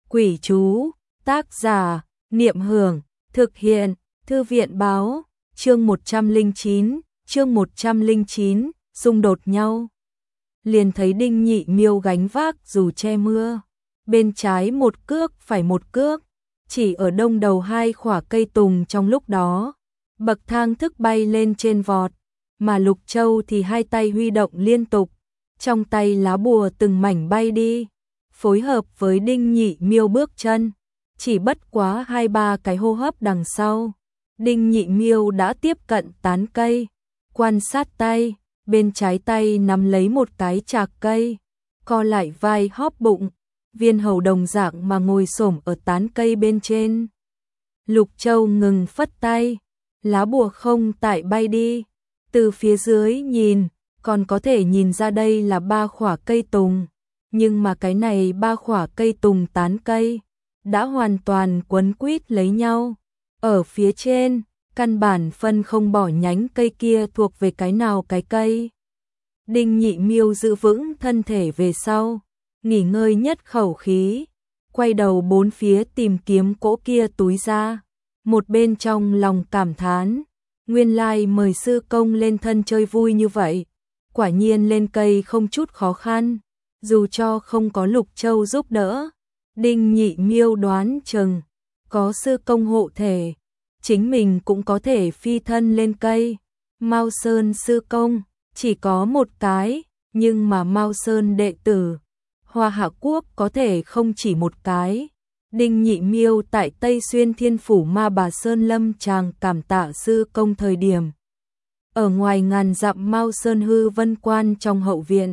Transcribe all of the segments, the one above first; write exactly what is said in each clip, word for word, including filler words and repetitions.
Quỷ chú, tác giả, Niệm Hưởng, thực hiện, Thư viện báo, chương một trăm lẻ chín, chương một trăm lẻ chín, xung đột nhau. Liền thấy Đinh Nhị Miêu gánh vác dù che mưa, bên trái một cước phải một cước, chỉ ở đông đầu hai khỏa cây tùng trong lúc đó, bậc thang thức bay lên trên vọt, mà Lục Châu thì hai tay huy động liên tục, trong tay lá bùa từng mảnh bay đi, phối hợp với Đinh Nhị Miêu bước chân, chỉ bất quá hai ba cái hô hấp đằng sau, Đinh Nhị Miêu đã tiếp cận tán cây, quan sát tay, bên trái tay nắm lấy một cái chạc cây, co lại vai hóp bụng, Viên Hầu đồng dạng mà ngồi xổm ở tán cây bên trên. Lục Châu ngừng phất tay, lá bùa không tại bay đi, từ phía dưới nhìn, còn có thể nhìn ra đây là ba khỏa cây tùng, nhưng mà cái này ba khỏa cây tùng tán cây đã hoàn toàn quấn quýt lấy nhau. Ở phía trên, căn bản phân không bỏ nhánh cây kia thuộc về cái nào cái cây. Đinh Nhị Miêu giữ vững thân thể về sau, nghỉ ngơi nhất khẩu khí, quay đầu bốn phía tìm kiếm cỗ kia túi ra, một bên trong lòng cảm thán, nguyên lai mời sư công lên thân chơi vui như vậy, quả nhiên lên cây không chút khó khăn, dù cho không có Lục Châu giúp đỡ, Đinh Nhị Miêu đoán chừng có sư công hộ thể, chính mình cũng có thể phi thân lên cây. Mao Sơn sư công chỉ có một cái, nhưng mà Mao Sơn đệ tử Hoa Hạ Quốc có thể không chỉ một cái. Đinh Nhị Miêu tại Tây Xuyên Thiên Phủ Ma Bà Sơn lâm tràng cảm tạ sư công thời điểm, ở ngoài ngàn dặm Mao Sơn hư vân quan trong hậu viện,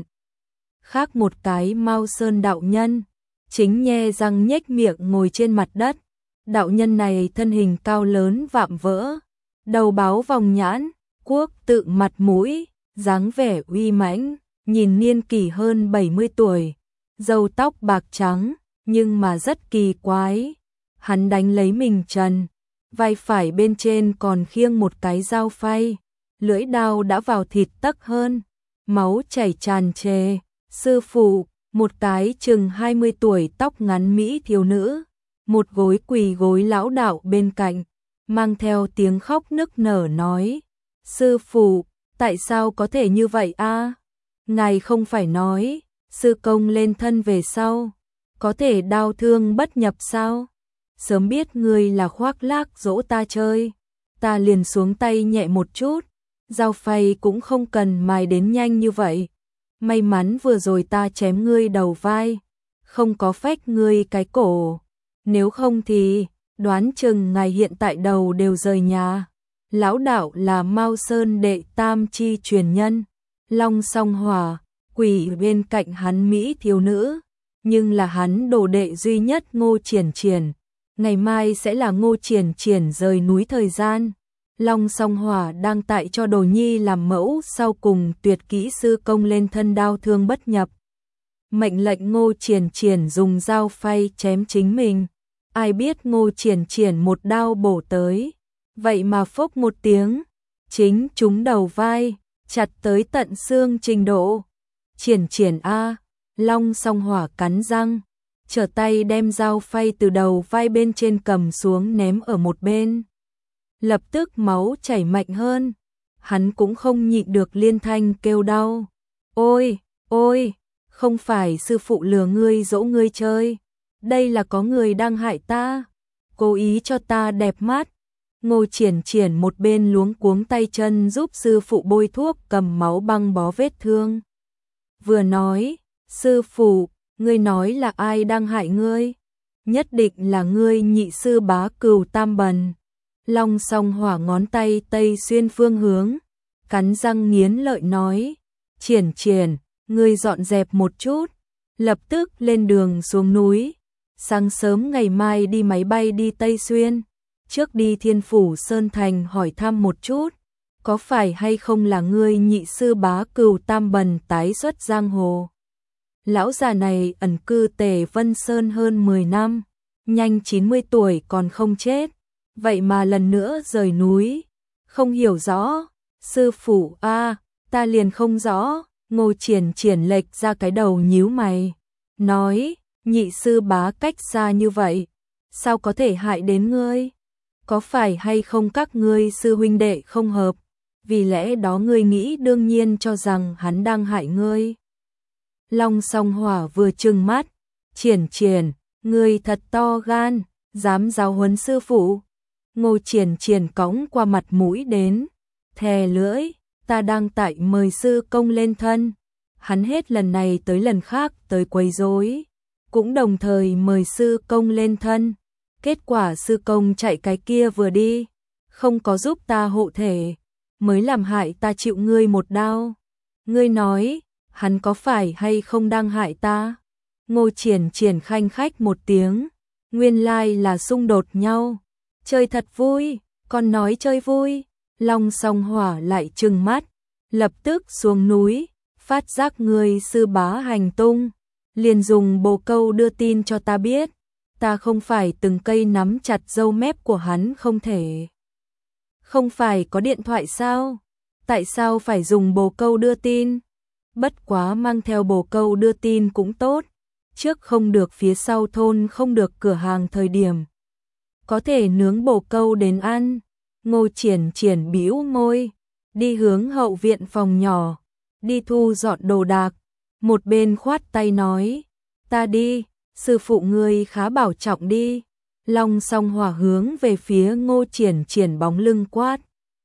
khác một cái Mao Sơn đạo nhân chính nhe răng nhếch miệng ngồi trên mặt đất. Đạo nhân này thân hình cao lớn vạm vỡ, đầu báo vòng nhãn, quốc tự mặt mũi, dáng vẻ uy mãnh, nhìn niên kỷ hơn bảy mươi tuổi, râu tóc bạc trắng, nhưng mà rất kỳ quái. Hắn đánh lấy mình trần, vai phải bên trên còn khiêng một cái dao phay, lưỡi đao đã vào thịt tấc hơn, máu chảy tràn trề. Sư phụ, một cái chừng hai mươi tuổi tóc ngắn mỹ thiếu nữ, một gối quỳ gối lão đạo bên cạnh, mang theo tiếng khóc nức nở nói: sư phụ, tại sao có thể như vậy a? Ngài không phải nói, sư công lên thân về sau, có thể đau thương bất nhập sao? Sớm biết ngươi là khoác lác dỗ ta chơi, ta liền xuống tay nhẹ một chút, dao phay cũng không cần mài đến nhanh như vậy. May mắn vừa rồi ta chém ngươi đầu vai, không có phách ngươi cái cổ. Nếu không thì, đoán chừng ngài hiện tại đầu đều rời nhà. Lão đạo là Mao Sơn đệ tam chi truyền nhân, Long Song Hỏa, quỳ bên cạnh hắn mỹ thiếu nữ, nhưng là hắn đồ đệ duy nhất Ngô Triển Triển. Ngày mai sẽ là Ngô Triển Triển rời núi thời gian. Long Song Hỏa đang tại cho Đồ Nhi làm mẫu sau cùng tuyệt kỹ sư công lên thân đao thương bất nhập. Mệnh lệnh Ngô Triển Triển dùng dao phay chém chính mình. Ai biết Ngô Triển Triển một đao bổ tới, vậy mà phốc một tiếng, chính trúng đầu vai, chặt tới tận xương trình độ. Triển Triển a, Long Song Hỏa cắn răng, trở tay đem dao phay từ đầu vai bên trên cầm xuống ném ở một bên. Lập tức máu chảy mạnh hơn, hắn cũng không nhịn được liên thanh kêu đau. Ôi, ôi, không phải sư phụ lừa ngươi dỗ ngươi chơi, đây là có người đang hại ta, cố ý cho ta đẹp mắt. Ngô Triển Triển một bên luống cuống tay chân giúp sư phụ bôi thuốc cầm máu băng bó vết thương. Vừa nói, sư phụ, ngươi nói là ai đang hại ngươi? Nhất định là ngươi nhị sư bá Cừu Tam Bần. Long Song Hỏa ngón tay Tây Xuyên phương hướng, cắn răng nghiến lợi nói: Triển Triển, ngươi dọn dẹp một chút, lập tức lên đường xuống núi. Sáng sớm ngày mai đi máy bay đi Tây Xuyên, trước đi Thiên Phủ Sơn Thành hỏi thăm một chút, có phải hay không là ngươi nhị sư bá Cừu Tam Bần tái xuất giang hồ. Lão già này ẩn cư Tề Vân Sơn hơn mười năm, nhanh chín mươi tuổi còn không chết, vậy mà lần nữa rời núi, không hiểu rõ. Sư phụ a, ta liền không rõ. Ngô Triển Triển lệch ra cái đầu nhíu mày, nói: nhị sư bá cách xa như vậy, sao có thể hại đến ngươi? Có phải hay không các ngươi sư huynh đệ không hợp, vì lẽ đó ngươi nghĩ đương nhiên cho rằng hắn đang hại ngươi. Long Song Hỏa vừa trừng mắt, Triển Triển, ngươi thật to gan, dám giáo huấn sư phụ. Ngô Triển Triển cõng qua mặt mũi đến, thè lưỡi, ta đang tại mời sư công lên thân. Hắn hết lần này tới lần khác tới quấy rối, cũng đồng thời mời sư công lên thân. Kết quả sư công chạy cái kia vừa đi, không có giúp ta hộ thể, mới làm hại ta chịu ngươi một đao. Ngươi nói, hắn có phải hay không đang hại ta? Ngô Triển Triển khanh khách một tiếng, nguyên lai là xung đột nhau. Chơi thật vui, con nói chơi vui. Long Song Hỏa lại trừng mắt, lập tức xuống núi, phát giác người sư bá hành tung, liền dùng bồ câu đưa tin cho ta biết, ta không phải từng cây nắm chặt râu mép của hắn không thể. Không phải có điện thoại sao? Tại sao phải dùng bồ câu đưa tin? Bất quá mang theo bồ câu đưa tin cũng tốt, trước không được phía sau thôn không được cửa hàng thời điểm. Có thể nướng bồ câu đến ăn. Ngô Triển Triển bĩu môi, đi hướng hậu viện phòng nhỏ, đi thu dọn đồ đạc, một bên khoát tay nói, ta đi, sư phụ ngươi khá bảo trọng đi. Long Song Hỏa hướng về phía Ngô Triển Triển bóng lưng quát,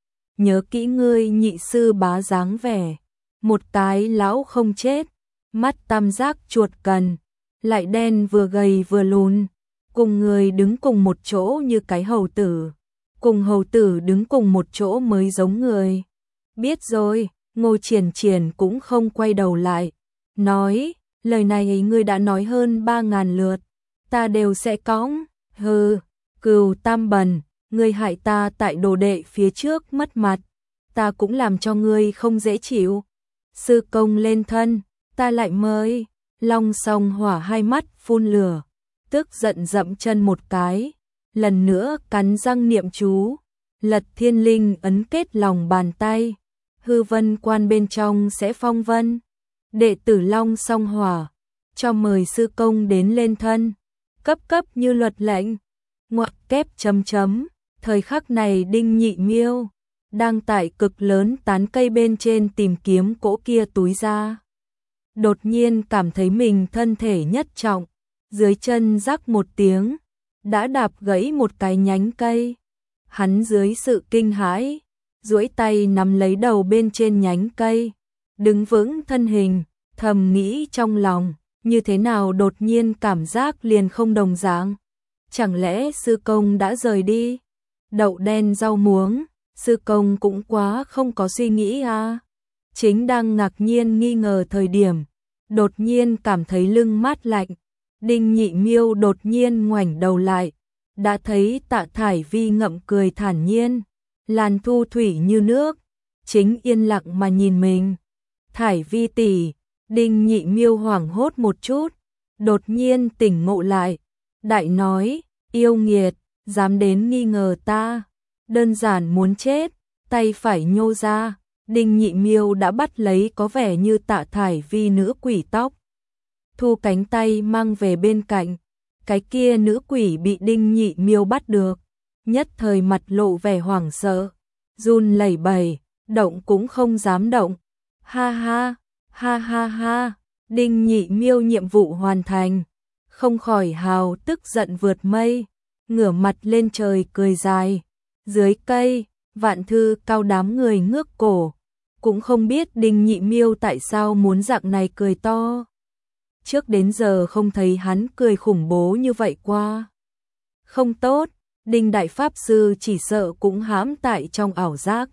nhớ kỹ ngươi nhị sư bá dáng vẻ, một cái lão không chết, mắt tam giác chuột cần, lại đen vừa gầy vừa lùn, cùng người đứng cùng một chỗ như cái hầu tử. Cùng hầu tử đứng cùng một chỗ mới giống người. Biết rồi, Ngô Triển Triển cũng không quay đầu lại. Nói, lời này ngươi đã nói hơn ba ngàn lượt. Ta đều sẽ cõng. Hừ, Cừu Tam Bần, ngươi hại ta tại đồ đệ phía trước mất mặt. Ta cũng làm cho ngươi không dễ chịu. Sư công lên thân, ta lại mời. Long Song Hỏa hai mắt phun lửa, tức giận dậm chân một cái. Lần nữa cắn răng niệm chú, Lật Thiên Linh ấn kết lòng bàn tay, hư vân quan bên trong sẽ phong vân. Đệ tử Long Song Hỏa, cho mời sư công đến lên thân, cấp cấp như luật lệnh. Ngoặc kép chấm chấm, thời khắc này Đinh Nhị Miêu đang tại cực lớn tán cây bên trên tìm kiếm cỗ kia túi ra. Đột nhiên cảm thấy mình thân thể nhất trọng, dưới chân rắc một tiếng, đã đạp gãy một cái nhánh cây. Hắn dưới sự kinh hãi, duỗi tay nắm lấy đầu bên trên nhánh cây, đứng vững thân hình, thầm nghĩ trong lòng, như thế nào đột nhiên cảm giác liền không đồng dạng. Chẳng lẽ sư công đã rời đi? Đậu đen rau muống, sư công cũng quá không có suy nghĩ à? Chính đang ngạc nhiên nghi ngờ thời điểm, đột nhiên cảm thấy lưng mát lạnh. Đinh Nhị Miêu đột nhiên ngoảnh đầu lại, đã thấy Tạ Thải Vi ngậm cười thản nhiên, làn thu thủy như nước, chính yên lặng mà nhìn mình. Thải Vi tỷ, Đinh Nhị Miêu hoảng hốt một chút, đột nhiên tỉnh ngộ lại, đại nói, yêu nghiệt, dám đến nghi ngờ ta, đơn giản muốn chết, tay phải nhô ra, Đinh Nhị Miêu đã bắt lấy có vẻ như Tạ Thải Vi nữ quỷ tóc. Thu cánh tay mang về bên cạnh, cái kia nữ quỷ bị Đinh Nhị Miêu bắt được, nhất thời mặt lộ vẻ hoảng sợ, run lẩy bẩy, động cũng không dám động. Ha ha, ha ha ha, Đinh Nhị Miêu nhiệm vụ hoàn thành, không khỏi hào tức giận vượt mây, ngửa mặt lên trời cười dài. Dưới cây, Vạn Thư Cao đám người ngước cổ, cũng không biết Đinh Nhị Miêu tại sao muốn dạng này cười to. Trước đến giờ không thấy hắn cười khủng bố như vậy qua. Không tốt, Đinh Đại Pháp Sư chỉ sợ cũng hãm tại trong ảo giác.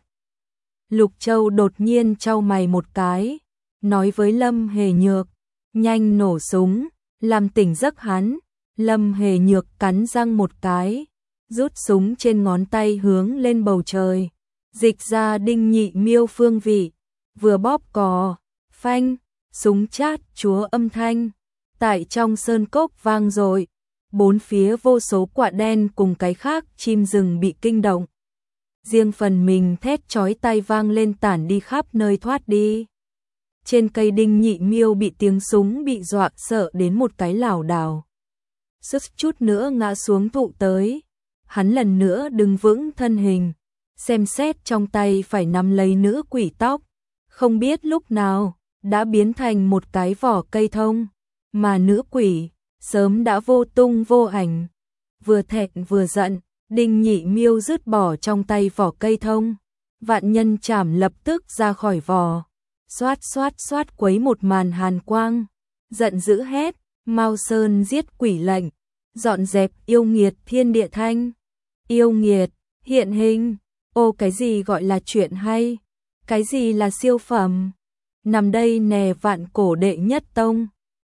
Lục Châu đột nhiên chau mày một cái, nói với Lâm Hề Nhược, nhanh nổ súng, làm tỉnh giấc hắn. Lâm Hề Nhược cắn răng một cái, rút súng trên ngón tay hướng lên bầu trời, dịch ra Đinh Nhị Miêu phương vị, vừa bóp cò, phanh, súng chát chúa âm thanh, tại trong sơn cốc vang dội, bốn phía vô số quạ đen cùng cái khác chim rừng bị kinh động. Riêng phần mình thét chói tai vang lên tản đi khắp nơi thoát đi. Trên cây Đinh Nhị Miêu bị tiếng súng bị dọa sợ đến một cái lảo đảo. Sức chút nữa ngã xuống thụ tới. Hắn lần nữa đứng vững thân hình, xem xét trong tay phải nắm lấy nữ quỷ tóc. Không biết lúc nào, đã biến thành một cái vỏ cây thông. Mà nữ quỷ, sớm đã vô tung vô ảnh. Vừa thẹn vừa giận, Đinh Nhị Miêu dứt bỏ trong tay vỏ cây thông. Vạn nhân chảm lập tức ra khỏi vỏ. Xoát xoát xoát quấy một màn hàn quang. Giận dữ hét, Mao Sơn giết quỷ lệnh. Dọn dẹp yêu nghiệt thiên địa thanh. Yêu nghiệt, hiện hình. Ô cái gì gọi là chuyện hay? Cái gì là siêu phẩm? Nằm đây nè vạn cổ đệ nhất tông.